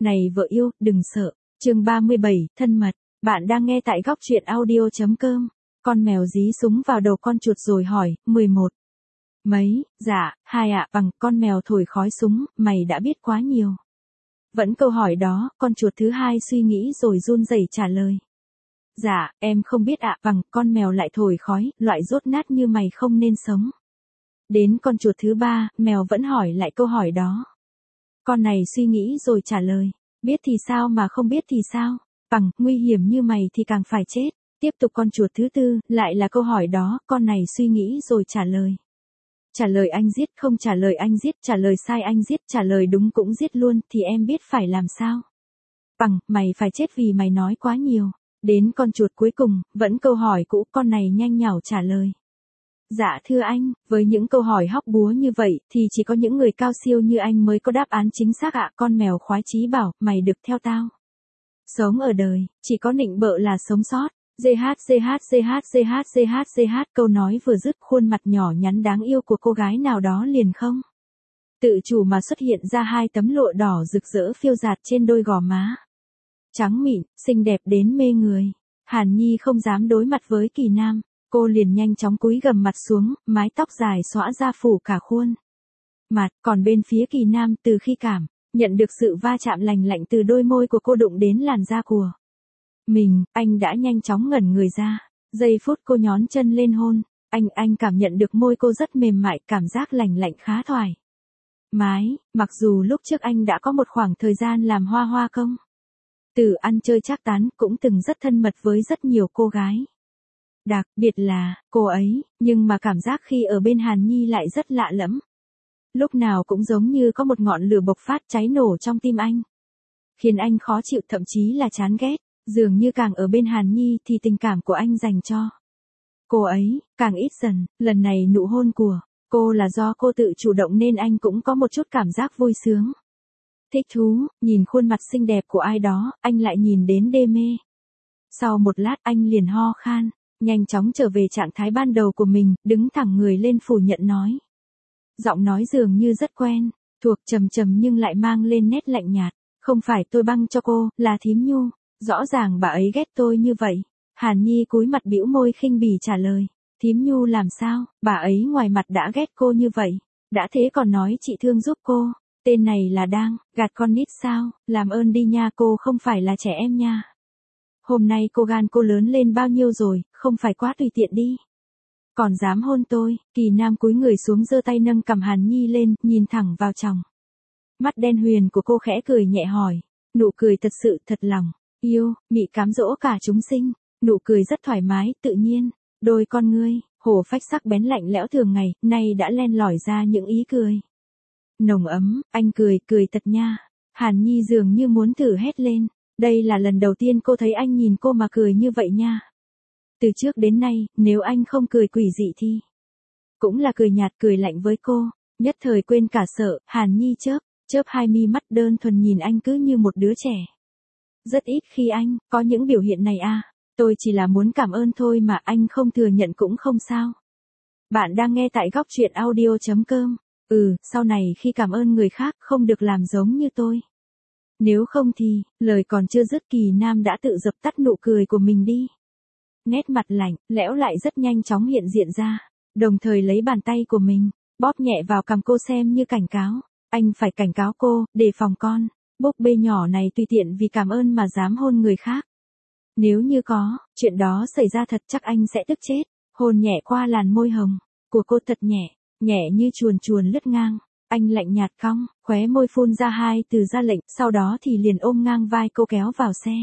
Này vợ yêu, đừng sợ. Chương 37, thân mật. Bạn đang nghe tại góc truyện audio.com. Con mèo dí súng vào đầu con chuột rồi hỏi, 11. Mấy, dạ, 2 ạ, bằng, con mèo thổi khói súng, mày đã biết quá nhiều. Vẫn câu hỏi đó, con chuột thứ hai suy nghĩ rồi run rẩy trả lời. Dạ, em không biết ạ, bằng, con mèo lại thổi khói, loại dốt nát như mày không nên sống. Đến con chuột thứ ba, mèo vẫn hỏi lại câu hỏi đó. Con này suy nghĩ rồi trả lời. Biết thì sao mà không biết thì sao? Bằng, nguy hiểm như mày thì càng phải chết. Tiếp tục con chuột thứ tư, lại là câu hỏi đó, con này suy nghĩ rồi trả lời. Trả lời anh giết, không trả lời anh giết, trả lời sai anh giết, trả lời đúng cũng giết luôn, thì em biết phải làm sao? Bằng, mày phải chết vì mày nói quá nhiều. Đến con chuột cuối cùng, vẫn câu hỏi cũ, con này nhanh nhảu trả lời. Dạ thưa anh, với những câu hỏi hóc búa như vậy, thì chỉ có những người cao siêu như anh mới có đáp án chính xác ạ. Con mèo khoái chí bảo, mày được theo tao. Sống ở đời, chỉ có nịnh bợ là sống sót. GH, câu nói vừa dứt, khuôn mặt nhỏ nhắn đáng yêu của cô gái nào đó liền không tự chủ mà xuất hiện ra 2 tấm lụa đỏ rực rỡ phiêu dạt trên đôi gò má. Trắng mịn, xinh đẹp đến mê người. Hàn Nhi không dám đối mặt với Kỳ Nam. Cô liền nhanh chóng cúi gằm mặt xuống, mái tóc dài xõa ra phủ cả khuôn mặt, còn bên phía Kỳ Nam từ khi cảm nhận được sự va chạm lành lạnh từ đôi môi của cô đụng đến làn da của mình, anh đã nhanh chóng ngẩn người ra. Giây phút cô nhón chân lên hôn, anh cảm nhận được môi cô rất mềm mại, cảm giác lành lạnh khá thoải mái, mặc dù lúc trước anh đã có một khoảng thời gian làm hoa công từ ăn chơi trác tán, cũng từng rất thân mật với rất nhiều cô gái. Đặc biệt là, cô ấy, nhưng mà cảm giác khi ở bên Hàn Nhi lại rất lạ lẫm. Lúc nào cũng giống như có một ngọn lửa bộc phát cháy nổ trong tim anh. Khiến anh khó chịu, thậm chí là chán ghét. Dường như càng ở bên Hàn Nhi thì tình cảm của anh dành cho cô ấy càng ít dần. Lần này nụ hôn của cô là do cô tự chủ động nên anh cũng có một chút cảm giác vui sướng. Thích thú, nhìn khuôn mặt xinh đẹp của ai đó, anh lại nhìn đến đê mê. Sau một lát anh liền ho khan. Nhanh chóng trở về trạng thái ban đầu của mình, đứng thẳng người lên phủ nhận nói. Giọng nói dường như rất quen, thuộc trầm trầm nhưng lại mang lên nét lạnh nhạt. Không phải tôi băng cho cô, là Thím Nhu. Rõ ràng bà ấy ghét tôi như vậy. Hàn Nhi cúi mặt bĩu môi khinh bỉ trả lời. Thím Nhu làm sao, bà ấy ngoài mặt đã ghét cô như vậy. Đã thế còn nói chị thương giúp cô. Tên này là đang gạt con nít sao, làm ơn đi nha, cô không phải là trẻ em nha. Hôm nay cô gan cô lớn lên bao nhiêu rồi, không phải quá tùy tiện đi. Còn dám hôn tôi. Kỳ Nam cúi người xuống giơ tay nâng cằm Hàn Nhi lên, nhìn thẳng vào trong mắt đen huyền của cô, khẽ cười nhẹ hỏi. Nụ cười thật sự thật lòng yêu, mị cám dỗ cả chúng sinh. Nụ cười rất thoải mái, tự nhiên. Đôi con ngươi hổ phách sắc bén lạnh lẽo thường ngày, nay đã len lỏi ra những ý cười nồng ấm. Anh cười thật nha. Hàn Nhi dường như muốn thử hét lên. Đây là lần đầu tiên cô thấy anh nhìn cô mà cười như vậy nha. Từ trước đến nay, nếu anh không cười quỷ dị thì cũng là cười nhạt, cười lạnh với cô. Nhất thời quên cả sợ, Hàn Nhi chớp 2 mi mắt đơn thuần nhìn anh cứ như một đứa trẻ. Rất ít khi anh có những biểu hiện này à. Tôi chỉ là muốn cảm ơn thôi mà, anh không thừa nhận cũng không sao. Bạn đang nghe tại góc truyện audio.com. Sau này khi cảm ơn người khác không được làm giống như tôi. Nếu không thì, lời còn chưa dứt Kỳ Nam đã tự dập tắt nụ cười của mình đi. Nét mặt lạnh, lẽo lại rất nhanh chóng hiện diện ra, đồng thời lấy bàn tay của mình, bóp nhẹ vào cằm cô xem như cảnh cáo. Anh phải cảnh cáo cô, đề phòng con búp bê nhỏ này tùy tiện vì cảm ơn mà dám hôn người khác. Nếu như có chuyện đó xảy ra thật chắc anh sẽ tức chết. Hôn nhẹ qua làn môi hồng của cô thật nhẹ, nhẹ như chuồn lướt ngang. Anh lạnh nhạt cong, khóe môi phun ra 2 từ ra lệnh, sau đó thì liền ôm ngang vai cô kéo vào xe.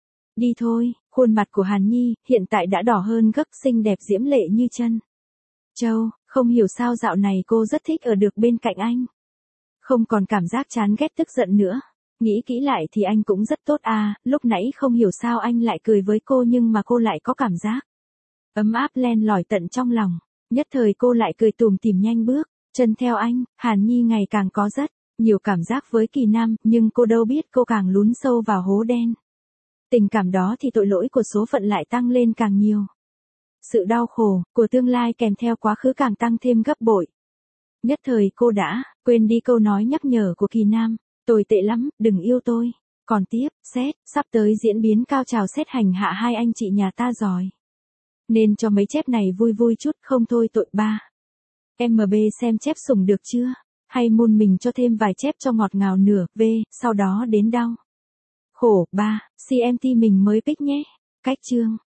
Đi thôi. Khuôn mặt của Hàn Nhi hiện tại đã đỏ hơn gấp, xinh đẹp diễm lệ như chân châu. Không hiểu sao dạo này cô rất thích ở được bên cạnh anh. Không còn cảm giác chán ghét tức giận nữa. Nghĩ kỹ lại thì anh cũng rất tốt à, lúc nãy không hiểu sao anh lại cười với cô nhưng mà cô lại có cảm giác ấm áp len lỏi tận trong lòng. Nhất thời cô lại cười tủm tỉm nhanh bước chân theo anh. Hàn Nhi ngày càng có rất nhiều cảm giác với Kỳ Nam, nhưng cô đâu biết cô càng lún sâu vào hố đen. Tình cảm đó thì tội lỗi của số phận lại tăng lên càng nhiều. Sự đau khổ của tương lai kèm theo quá khứ càng tăng thêm gấp bội. Nhất thời cô đã quên đi câu nói nhắc nhở của Kỳ Nam. Tồi tệ lắm, đừng yêu tôi. Còn tiếp, xét, sắp tới diễn biến cao trào xét hành hạ hai anh chị nhà ta rồi. Nên cho mấy chép này vui vui chút, không thôi tội ba. MB xem chép sủng được chưa? Hay môn mình cho thêm vài chép cho ngọt ngào nửa, V, sau đó đến đau. Khổ, ba, CMT mình mới pick nhé. Cách chương.